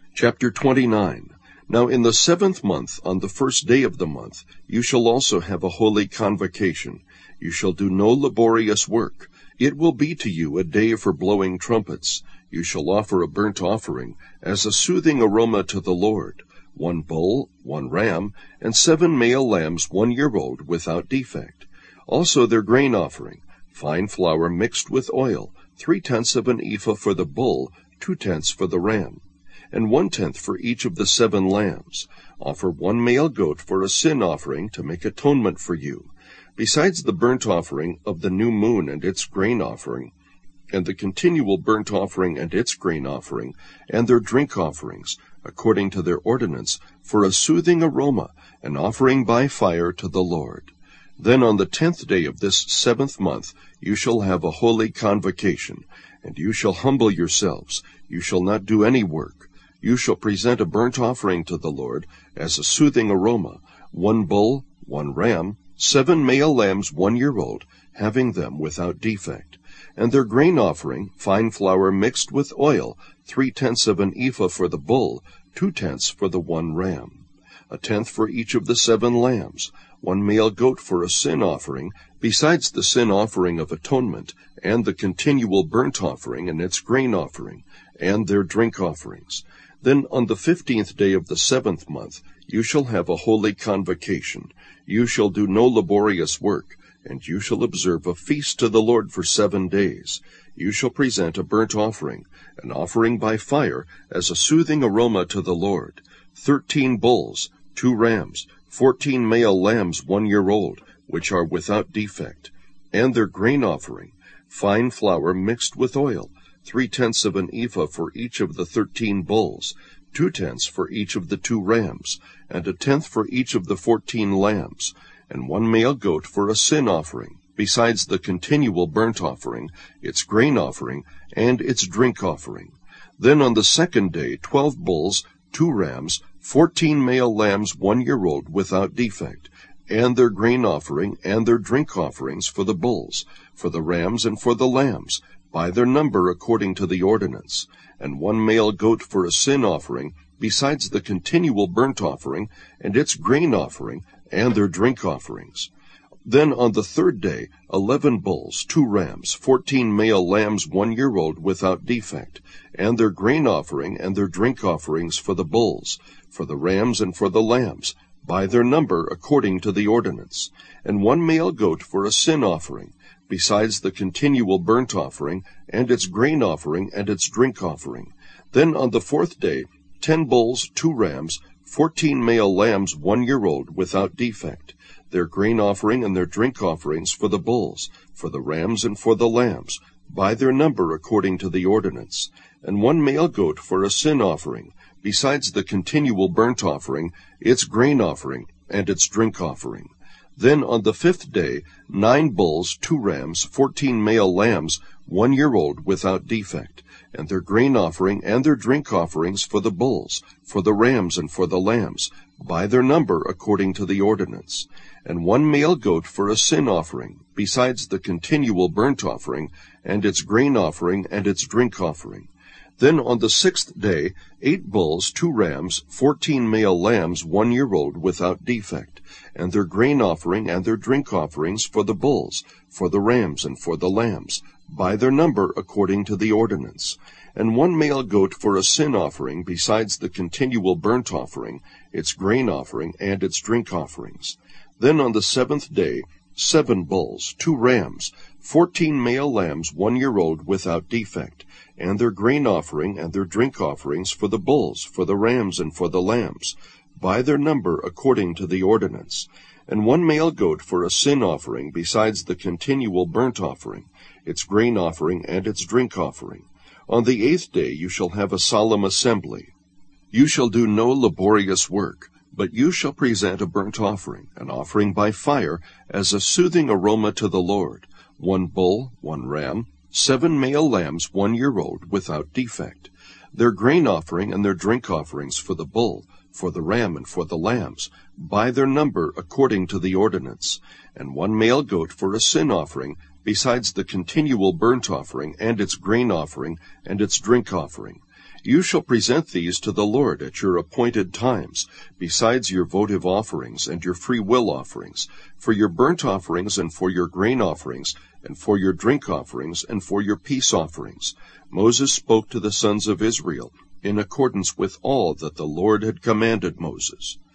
Chapter 29. Now in the 7th month, on the 1st day of the month, you shall also have a holy convocation. You shall do no laborious work. It will be to you a day for blowing trumpets. You shall offer a burnt offering, as a soothing aroma to the Lord, 1 bull, 1 ram, and 7 male lambs 1 year old, without defect. Also their grain offering, fine flour mixed with oil, 3/10 of an ephah for the bull, 2/10 for the ram, and 1/10 for each of the 7 lambs. Offer 1 male goat for a sin offering to make atonement for you, besides the burnt offering of the new moon and its grain offering, and the continual burnt offering and its grain offering, and their drink offerings, according to their ordinance, for a soothing aroma, an offering by fire to the Lord. Then on the 10th day of this 7th month you shall have a holy convocation, and you shall humble yourselves. You shall not do any work. You shall present a burnt offering to the Lord, as a soothing aroma, 1 bull, 1 ram, 7 male lambs 1 year old, having them without defect, and their grain offering, fine flour mixed with oil, 3/10 of an ephah for the bull, 2/10 for the 1 ram, 1/10 for each of the 7 lambs, 1 male goat for a sin offering, besides the sin offering of atonement, and the continual burnt offering and its grain offering, and their drink offerings. Then on the 15th day of the 7th month you shall have a holy convocation. You shall do no laborious work, and you shall observe a feast to the Lord for 7 days. You shall present a burnt offering, an offering by fire, as a soothing aroma to the Lord, 13 bulls, 2 rams, 14 male lambs 1 year old, which are without defect, and their grain offering, fine flour mixed with oil, 3/10 of an ephah for each of the 13 bulls, 2/10 for each of the 2 rams, and 1/10 for each of the 14 lambs, and 1 male goat for a sin offering, besides the continual burnt offering, its grain offering, and its drink offering. Then on the 2nd day 12 bulls, 2 rams, 14 male lambs 1 year old, without defect, and their grain offering and their drink offerings for the bulls, for the rams, and for the lambs, by their number according to the ordinance, and 1 male goat for a sin offering, besides the continual burnt offering, and its grain offering, and their drink offerings. Then on the 3rd day 11 bulls, 2 rams, 14 male lambs 1 year old, without defect, and their grain offering and their drink offerings for the bulls, for the rams, and for the lambs, by their number according to the ordinance, and 1 male goat for a sin offering, besides the continual burnt offering, and its grain offering, and its drink offering. Then on the 4th day 10 bulls, 2 rams, 14 male lambs 1 year old, without defect, their grain offering and their drink offerings for the bulls, for the rams, and for the lambs, by their number according to the ordinance, and 1 male goat for a sin offering, besides the continual burnt offering, its grain offering, and its drink offering. Then on the 5th day 9 bulls, 2 rams, 14 male lambs 1 year old, without defect, and their grain offering and their drink offerings for the bulls, for the rams, and for the lambs, by their number according to the ordinance, and 1 male goat for a sin offering, besides the continual burnt offering, and its grain offering, and its drink offering. Then on the 6th day 8 bulls, 2 rams, 14 male lambs 1 year old, without defect, and their grain offering and their drink offerings for the bulls, for the rams, and for the lambs, by their number according to the ordinance, and 1 male goat for a sin offering, besides the continual burnt offering, its grain offering, and its drink offerings. Then on the 7th day 7 bulls, 2 rams, 14 male lambs 1 year old, without defect, and their grain offering and their drink offerings for the bulls, for the rams, and for the lambs, by their number according to the ordinance, and 1 male goat for a sin offering, besides the continual burnt offering, its grain offering, and its drink offering. On the 8th day you shall have a solemn assembly. You shall do no laborious work, but you shall present a burnt offering, an offering by fire, as a soothing aroma to the Lord, 1 bull, 1 ram, 7 male lambs 1 year old, without defect, their grain offering and their drink offerings for the bull, for the ram, and for the lambs, by their number according to the ordinance, and 1 male goat for a sin offering, besides the continual burnt offering, and its grain offering, and its drink offering. You shall present these to the Lord at your appointed times, besides your votive offerings and your freewill offerings, for your burnt offerings and for your grain offerings, and for your drink offerings and for your peace offerings. Moses spoke to the sons of Israel in accordance with all that the Lord had commanded Moses.